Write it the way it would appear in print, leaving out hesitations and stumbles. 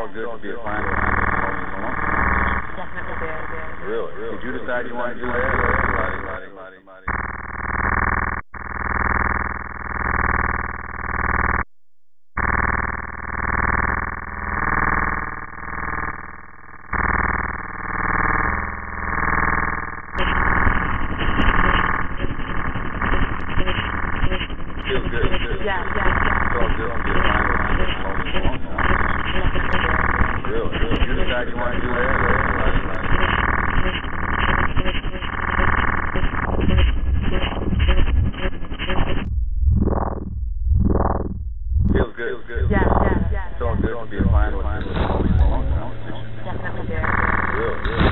all good to be a finalist. Definitely did. Really? Did you decide you wanted to do that? Feels good. Yeah. It's all good to be a finalist. Really? Did you decide you wanted to do that? Feels good. Yeah. It's all good to be a finalist. Definitely did. Really?